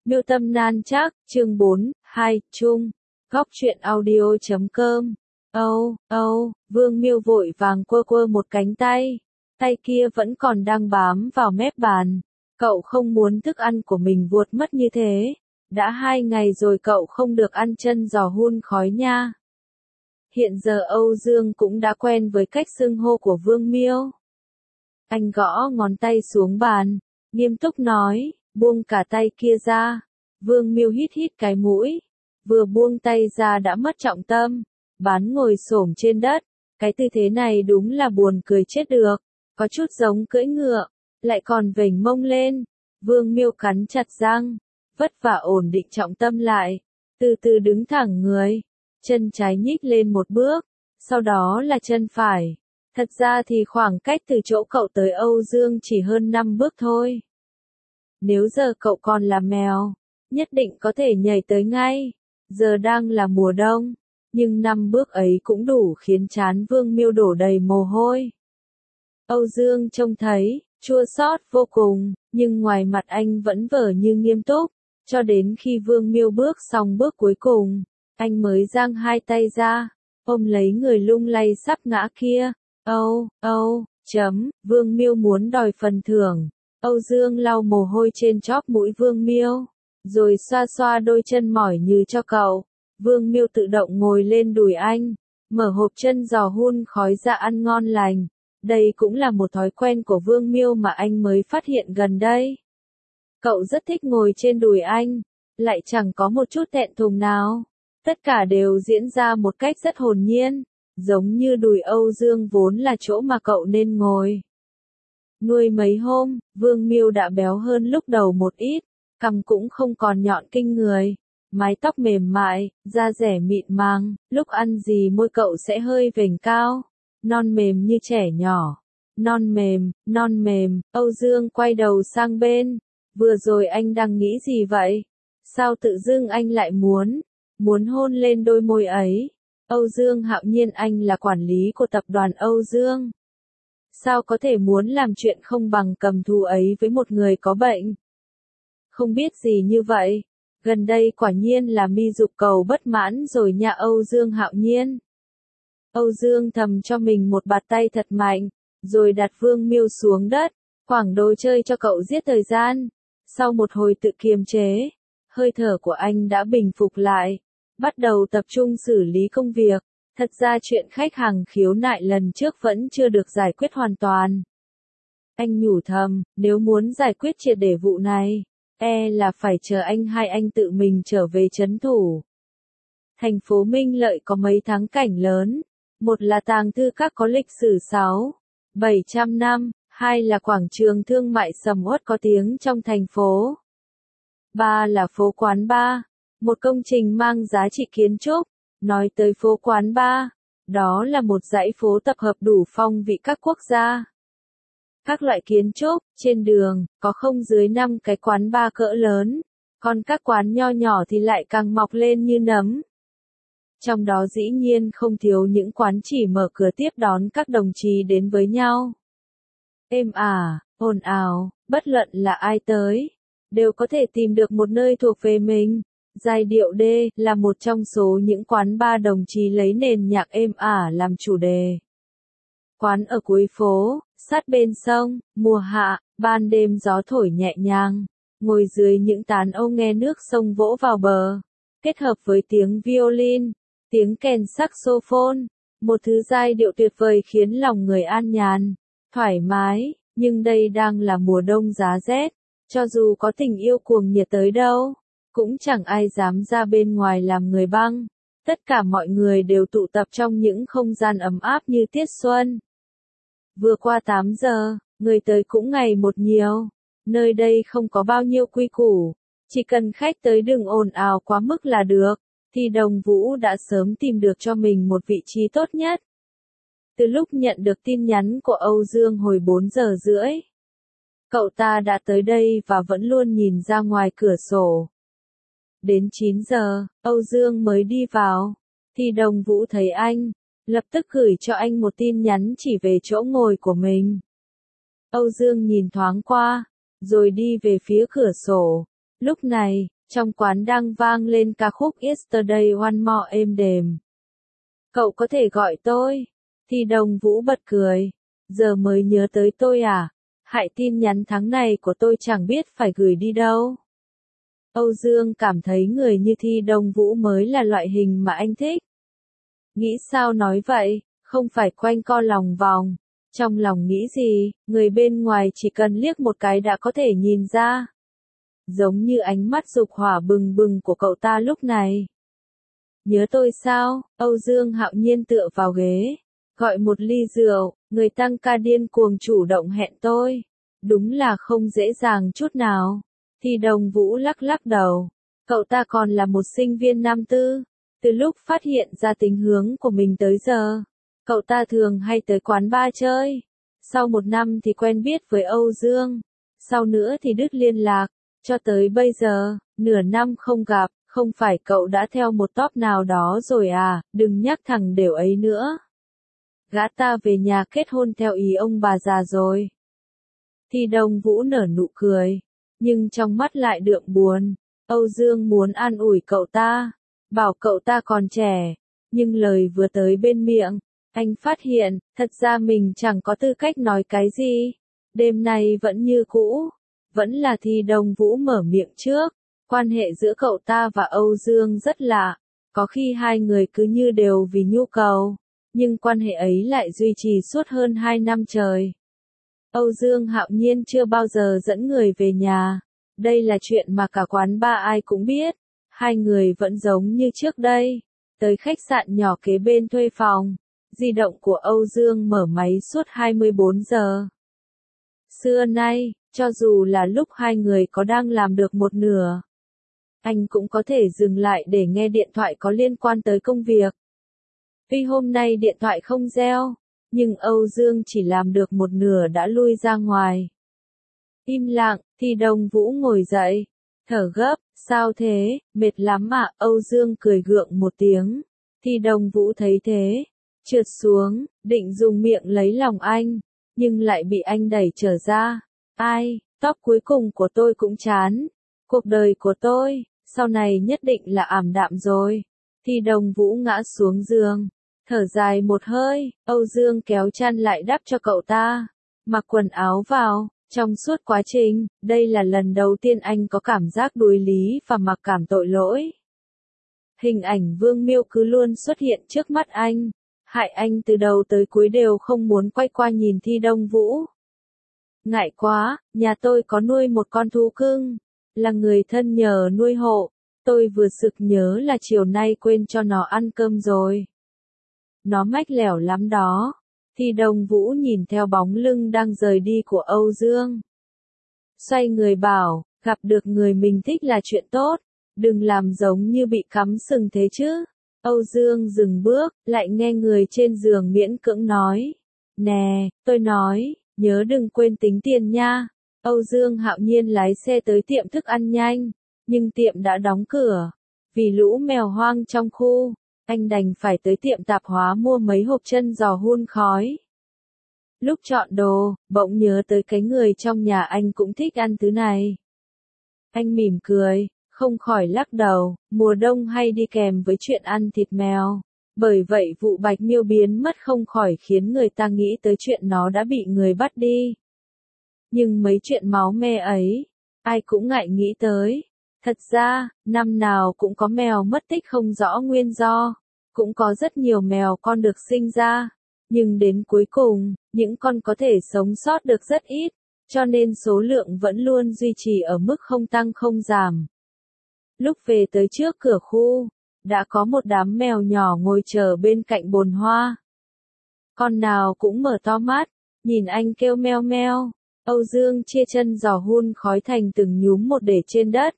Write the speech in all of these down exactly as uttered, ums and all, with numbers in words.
Miêu tâm nan chắc, chương bốn, hai, chung. Góc truyện audio chấm com. Âu, âu, Vương Miêu vội vàng quơ quơ một cánh tay. Tay kia vẫn còn đang bám vào mép bàn. Cậu không muốn thức ăn của mình vuột mất như thế. Đã hai ngày rồi cậu không được ăn chân giò hun khói nha. Hiện giờ Âu Dương cũng đã quen với cách xưng hô của Vương Miêu. Anh gõ ngón tay xuống bàn, nghiêm túc nói, buông cả tay kia ra. Vương Miêu hít hít cái mũi, vừa buông tay ra đã mất trọng tâm, bán ngồi xổm trên đất. Cái tư thế này đúng là buồn cười chết được, có chút giống cưỡi ngựa, lại còn vểnh mông lên. Vương Miêu cắn chặt răng, vất vả ổn định trọng tâm lại, từ từ đứng thẳng người, chân trái nhích lên một bước, sau đó là chân phải. Thật ra thì khoảng cách từ chỗ cậu tới Âu Dương chỉ hơn năm bước thôi. Nếu giờ cậu còn là mèo, nhất định có thể nhảy tới ngay. Giờ đang là mùa đông, nhưng năm bước ấy cũng đủ khiến trán Vương Miêu đổ đầy mồ hôi. Âu Dương trông thấy, chua xót vô cùng, nhưng ngoài mặt anh vẫn vờ như nghiêm túc, cho đến khi Vương Miêu bước xong bước cuối cùng, anh mới giang hai tay ra, ôm lấy người lung lay sắp ngã kia. Âu, âu, chấm, Vương Miêu muốn đòi phần thưởng. Âu Dương lau mồ hôi trên chóp mũi Vương Miêu, rồi xoa xoa đôi chân mỏi như cho cậu. Vương Miêu tự động ngồi lên đùi anh, mở hộp chân giò hun khói ra ăn ngon lành. Đây cũng là một thói quen của Vương Miêu mà anh mới phát hiện gần đây. Cậu rất thích ngồi trên đùi anh, lại chẳng có một chút thẹn thùng nào. Tất cả đều diễn ra một cách rất hồn nhiên, giống như đùi Âu Dương vốn là chỗ mà cậu nên ngồi. Nuôi mấy hôm, Vương Miêu đã béo hơn lúc đầu một ít, cằm cũng không còn nhọn kinh người, mái tóc mềm mại, da dẻ mịn màng, lúc ăn gì môi cậu sẽ hơi vểnh cao, non mềm như trẻ nhỏ. Non mềm, non mềm, Âu Dương quay đầu sang bên, vừa rồi anh đang nghĩ gì vậy? Sao tự dưng anh lại muốn, muốn hôn lên đôi môi ấy? Âu Dương Hạo Nhiên, anh là quản lý của tập đoàn Âu Dương. Sao có thể muốn làm chuyện không bằng cầm thú ấy với một người có bệnh? Không biết gì như vậy. Gần đây quả nhiên là mi dục cầu bất mãn rồi nha Âu Dương Hạo Nhiên. Âu Dương thầm cho mình một bạt tay thật mạnh, rồi đặt Vương Miêu xuống đất, quảng đồ chơi cho cậu giết thời gian. Sau một hồi tự kiềm chế, hơi thở của anh đã bình phục lại, bắt đầu tập trung xử lý công việc. Thật ra chuyện khách hàng khiếu nại lần trước vẫn chưa được giải quyết hoàn toàn. Anh nhủ thầm, nếu muốn giải quyết triệt để vụ này, e là phải chờ anh hai anh tự mình trở về trấn thủ. Thành phố Minh Lợi có mấy thắng cảnh lớn, một là tàng thư các có lịch sử sáu, bảy trăm năm, hai là quảng trường thương mại sầm uất có tiếng trong thành phố. Ba là phố quán bar, một công trình mang giá trị kiến trúc. Nói tới phố quán bar, đó là một dãy phố tập hợp đủ phong vị các quốc gia. Các loại kiến trúc, trên đường, có không dưới năm cái quán bar cỡ lớn, còn các quán nho nhỏ thì lại càng mọc lên như nấm. Trong đó dĩ nhiên không thiếu những quán chỉ mở cửa tiếp đón các đồng chí đến với nhau. Êm ả, ồn ào, bất luận là ai tới, đều có thể tìm được một nơi thuộc về mình. Giai điệu D là một trong số những quán bar đồng chí lấy nền nhạc êm ả làm chủ đề. Quán ở cuối phố, sát bên sông, mùa hạ, ban đêm gió thổi nhẹ nhàng, ngồi dưới những tán âu nghe nước sông vỗ vào bờ, kết hợp với tiếng violin, tiếng kèn saxophone, một thứ giai điệu tuyệt vời khiến lòng người an nhàn, thoải mái. Nhưng đây đang là mùa đông giá rét, cho dù có tình yêu cuồng nhiệt tới đâu, cũng chẳng ai dám ra bên ngoài làm người băng. Tất cả mọi người đều tụ tập trong những không gian ấm áp như tiết xuân. Vừa qua tám giờ, người tới cũng ngày một nhiều. Nơi đây không có bao nhiêu quy củ, chỉ cần khách tới đừng ồn ào quá mức là được, thì Đồng Vũ đã sớm tìm được cho mình một vị trí tốt nhất. Từ lúc nhận được tin nhắn của Âu Dương hồi bốn giờ rưỡi, cậu ta đã tới đây và vẫn luôn nhìn ra ngoài cửa sổ. Đến chín giờ, Âu Dương mới đi vào, thì Đồng Vũ thấy anh, lập tức gửi cho anh một tin nhắn chỉ về chỗ ngồi của mình. Âu Dương nhìn thoáng qua, rồi đi về phía cửa sổ. Lúc này, Trong quán đang vang lên ca khúc Yesterday One More êm đềm. Cậu có thể gọi tôi. Thì Đồng Vũ bật cười. Giờ mới nhớ tới tôi à? Hại tin nhắn tháng này của tôi chẳng biết phải gửi đi đâu. Âu Dương cảm thấy người như Thi Đồng Vũ mới là loại hình mà anh thích. Nghĩ sao nói vậy, không phải quanh co lòng vòng. Trong lòng nghĩ gì, người bên ngoài chỉ cần liếc một cái đã có thể nhìn ra. Giống như ánh mắt dục hỏa bừng bừng của cậu ta lúc này. Nhớ tôi sao? Âu Dương hạo nhiên tựa vào ghế. Gọi một ly rượu, người tăng ca điên cuồng chủ động hẹn tôi. Đúng là không dễ dàng chút nào. Thì Đồng Vũ lắc lắc đầu. Cậu ta còn là một sinh viên năm tư. Từ lúc phát hiện ra tính hướng của mình tới giờ, cậu ta thường hay tới quán bar chơi. Sau một năm thì quen biết với Âu Dương. Sau nữa thì đứt liên lạc. Cho tới bây giờ, nửa năm không gặp, không phải cậu đã theo một top nào đó rồi à, đừng nhắc thằng đều ấy nữa. Gã ta về nhà kết hôn theo ý ông bà già rồi. Thì Đồng Vũ nở nụ cười, nhưng trong mắt lại đượm buồn. Âu Dương muốn an ủi cậu ta, bảo cậu ta còn trẻ, nhưng lời vừa tới bên miệng, anh phát hiện, thật ra mình chẳng có tư cách nói cái gì. Đêm nay vẫn như cũ, vẫn là Thi Đồng Vũ mở miệng trước. Quan hệ giữa cậu ta và Âu Dương rất lạ, có khi hai người cứ như đều vì nhu cầu, nhưng quan hệ ấy lại duy trì suốt hơn hai năm trời. Âu Dương hạo nhiên chưa bao giờ dẫn người về nhà, đây là chuyện mà cả quán bar ai cũng biết. Hai người vẫn giống như trước đây, tới khách sạn nhỏ kế bên thuê phòng, di động của Âu Dương mở máy suốt hai mươi bốn giờ. Xưa nay, cho dù là lúc hai người có đang làm được một nửa, anh cũng có thể dừng lại để nghe điện thoại có liên quan tới công việc. Tuy hôm nay điện thoại không reo, nhưng Âu Dương chỉ làm được một nửa đã lui ra ngoài. Im lặng, Thì Đồng Vũ ngồi dậy, thở gấp, sao thế, mệt lắm à? Âu Dương cười gượng một tiếng. Thì Đồng Vũ thấy thế, trượt xuống, định dùng miệng lấy lòng anh, nhưng lại bị anh đẩy trở ra. Ai, tóc cuối cùng của tôi cũng chán. Cuộc đời của tôi, sau này nhất định là ảm đạm rồi. Thì Đồng Vũ ngã xuống giường, thở dài một hơi. Âu Dương kéo chăn lại đắp cho cậu ta, mặc quần áo vào. Trong suốt quá trình, đây là lần đầu tiên anh có cảm giác đuối lý và mặc cảm tội lỗi. Hình ảnh Vương Miêu cứ luôn xuất hiện trước mắt anh, hại anh từ đầu tới cuối đều không muốn quay qua nhìn Thi Đồng Vũ. Ngại quá, nhà tôi có nuôi một con thú cưng, là người thân nhờ nuôi hộ, tôi vừa sực nhớ là chiều nay quên cho nó ăn cơm rồi. Nó mách lẻo lắm đó. Thì Đồng Vũ nhìn theo bóng lưng đang rời đi của Âu Dương. Xoay người bảo, gặp được người mình thích là chuyện tốt, đừng làm giống như bị cắm sừng thế chứ. Âu Dương dừng bước, lại nghe người trên giường miễn cưỡng nói. Nè, tôi nói, nhớ đừng quên tính tiền nha. Âu Dương hạo nhiên lái xe tới tiệm thức ăn nhanh, nhưng tiệm đã đóng cửa. Vì lũ mèo hoang trong khu, anh đành phải tới tiệm tạp hóa mua mấy hộp chân giò hun khói. Lúc chọn đồ, bỗng nhớ tới cái người trong nhà anh cũng thích ăn thứ này. Anh mỉm cười, không khỏi lắc đầu, mùa đông hay đi kèm với chuyện ăn thịt mèo. Bởi vậy vụ Bạch Miêu biến mất không khỏi khiến người ta nghĩ tới chuyện nó đã bị người bắt đi. Nhưng mấy chuyện máu me ấy, ai cũng ngại nghĩ tới. Thật ra, năm nào cũng có mèo mất tích không rõ nguyên do, cũng có rất nhiều mèo con được sinh ra, nhưng đến cuối cùng, những con có thể sống sót được rất ít, cho nên số lượng vẫn luôn duy trì ở mức không tăng không giảm. Lúc về tới trước cửa khu, đã có một đám mèo nhỏ ngồi chờ bên cạnh bồn hoa. Con nào cũng mở to mắt, nhìn anh kêu meo meo. Âu Dương chia chân giò hun khói thành từng nhúm một để trên đất.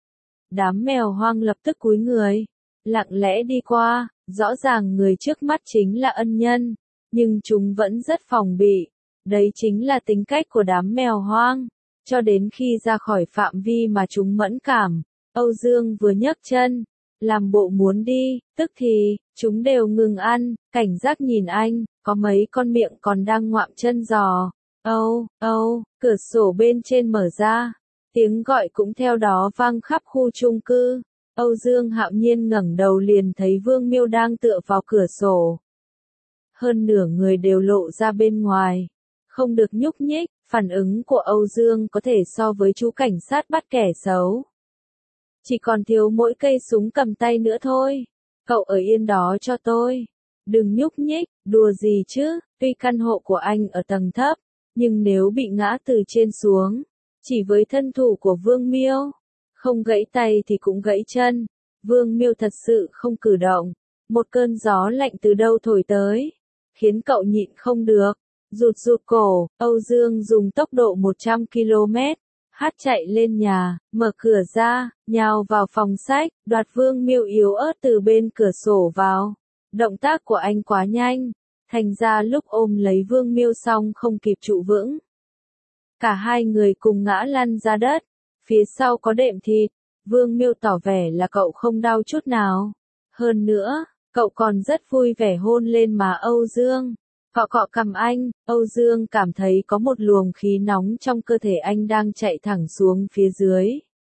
Đám mèo hoang lập tức cúi người, lặng lẽ đi qua, rõ ràng người trước mắt chính là ân nhân, nhưng chúng vẫn rất phòng bị. Đấy chính là tính cách của đám mèo hoang. Cho đến khi ra khỏi phạm vi mà chúng mẫn cảm, Âu Dương vừa nhấc chân, làm bộ muốn đi, tức thì, chúng đều ngừng ăn, cảnh giác nhìn anh, có mấy con miệng còn đang ngoạm chân giò. Âu, Âu, cửa sổ bên trên mở ra, Tiếng gọi cũng theo đó vang khắp khu chung cư. Âu Dương hạo nhiên ngẩng đầu liền thấy Vương Miêu đang tựa vào cửa sổ. Hơn nửa người đều lộ ra bên ngoài. Không được nhúc nhích, phản ứng của Âu Dương có thể so với chú cảnh sát bắt kẻ xấu. Chỉ còn thiếu mỗi cây súng cầm tay nữa thôi. Cậu ở yên đó cho tôi. Đừng nhúc nhích, đùa gì chứ, tuy căn hộ của anh ở tầng thấp, nhưng nếu bị ngã từ trên xuống, chỉ với thân thủ của Vương Miêu, không gãy tay thì cũng gãy chân. Vương Miêu thật sự không cử động. Một cơn gió lạnh từ đâu thổi tới, khiến cậu nhịn không được. Rụt rụt cổ, Âu Dương dùng tốc độ một trăm ki lô mét, hắt chạy lên nhà, mở cửa ra, nhào vào phòng sách, đoạt Vương Miêu yếu ớt từ bên cửa sổ vào. Động tác của anh quá nhanh, thành ra lúc ôm lấy Vương Miêu xong không kịp trụ vững. Cả hai người cùng ngã lăn ra đất, phía sau có đệm thịt. Vương Miêu tỏ vẻ là cậu không đau chút nào. Hơn nữa, cậu còn rất vui vẻ hôn lên má Âu Dương. Cọ cọ cằm anh, Âu Dương cảm thấy có một luồng khí nóng trong cơ thể anh đang chạy thẳng xuống phía dưới.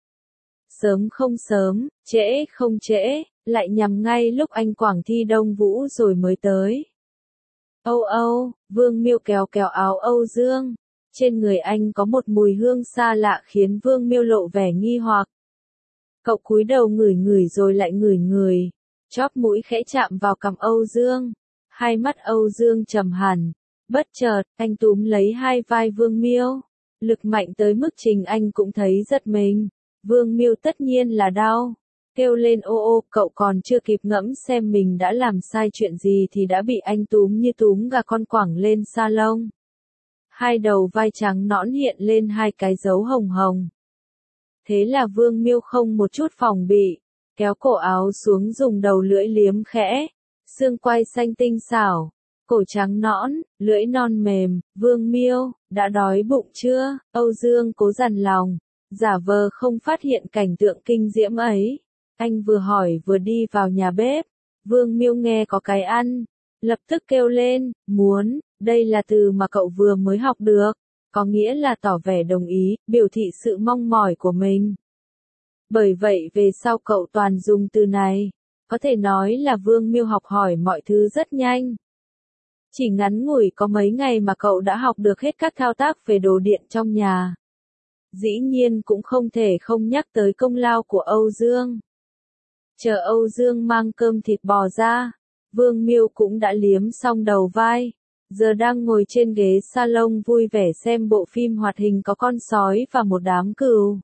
Sớm không sớm, trễ không trễ, lại nhằm ngay lúc anh quảng thi Đông Vũ rồi mới tới. Âu Âu, Vương Miêu kéo kéo áo Âu Dương. Trên người anh có một mùi hương xa lạ khiến Vương Miêu lộ vẻ nghi hoặc. Cậu cúi đầu ngửi ngửi rồi lại ngửi ngửi, chóp mũi khẽ chạm vào cằm Âu Dương. Hai mắt Âu Dương trầm hẳn, bất chợt, anh túm lấy hai vai Vương Miêu, lực mạnh tới mức Trình Anh cũng thấy giật mình. Vương Miêu tất nhiên là đau, kêu lên ô ô, cậu còn chưa kịp ngẫm xem mình đã làm sai chuyện gì thì đã bị anh túm như túm gà con quẳng lên salon. Hai đầu vai trắng nõn hiện lên hai cái dấu hồng hồng. Thế là Vương Miêu không một chút phòng bị, kéo cổ áo xuống dùng đầu lưỡi liếm khẽ, xương quai xanh tinh xảo, cổ trắng nõn, lưỡi non mềm. Vương Miêu, đã đói bụng chưa? Âu Dương cố dằn lòng, giả vờ không phát hiện cảnh tượng kinh diễm ấy. Anh vừa hỏi vừa đi vào nhà bếp. Vương Miêu nghe có cái ăn, lập tức kêu lên, muốn, đây là từ mà cậu vừa mới học được, có nghĩa là tỏ vẻ đồng ý, biểu thị sự mong mỏi của mình. Bởi vậy về sau cậu toàn dùng từ này, có thể nói là Vương Miêu học hỏi mọi thứ rất nhanh. Chỉ ngắn ngủi có mấy ngày mà cậu đã học được hết các thao tác về đồ điện trong nhà. Dĩ nhiên cũng không thể không nhắc tới công lao của Âu Dương. Chờ Âu Dương mang cơm thịt bò ra, Vương Miêu cũng đã liếm xong đầu vai, giờ đang ngồi trên ghế salon vui vẻ xem bộ phim hoạt hình có con sói và một đám cừu.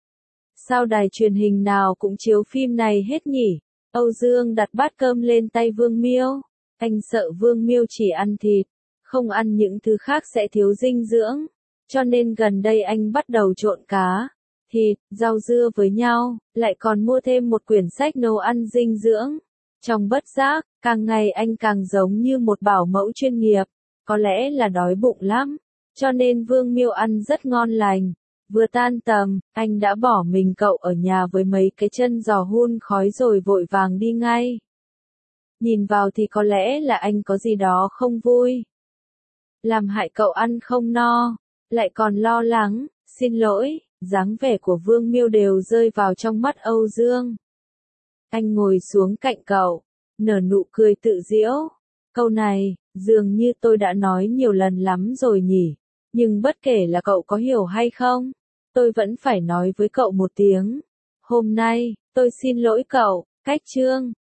Sao đài truyền hình nào cũng chiếu phim này hết nhỉ? Âu Dương đặt bát cơm lên tay Vương Miêu. Anh sợ Vương Miêu chỉ ăn thịt, không ăn những thứ khác sẽ thiếu dinh dưỡng, cho nên gần đây anh bắt đầu trộn cá, thịt, rau dưa với nhau, lại còn mua thêm một quyển sách nấu ăn dinh dưỡng. Trong bất giác, càng ngày anh càng giống như một bảo mẫu chuyên nghiệp, có lẽ là đói bụng lắm, cho nên Vương Miêu ăn rất ngon lành. Vừa tan tầm, anh đã bỏ mình cậu ở nhà với mấy cái chân giò hun khói rồi vội vàng đi ngay. Nhìn vào thì có lẽ là anh có gì đó không vui. Làm hại cậu ăn không no, lại còn lo lắng, xin lỗi, dáng vẻ của Vương Miêu đều rơi vào trong mắt Âu Dương. Anh ngồi xuống cạnh cậu, nở nụ cười tự giễu. Câu này, dường như tôi đã nói nhiều lần lắm rồi nhỉ, nhưng bất kể là cậu có hiểu hay không, tôi vẫn phải nói với cậu một tiếng. Hôm nay, tôi xin lỗi cậu, cách chương.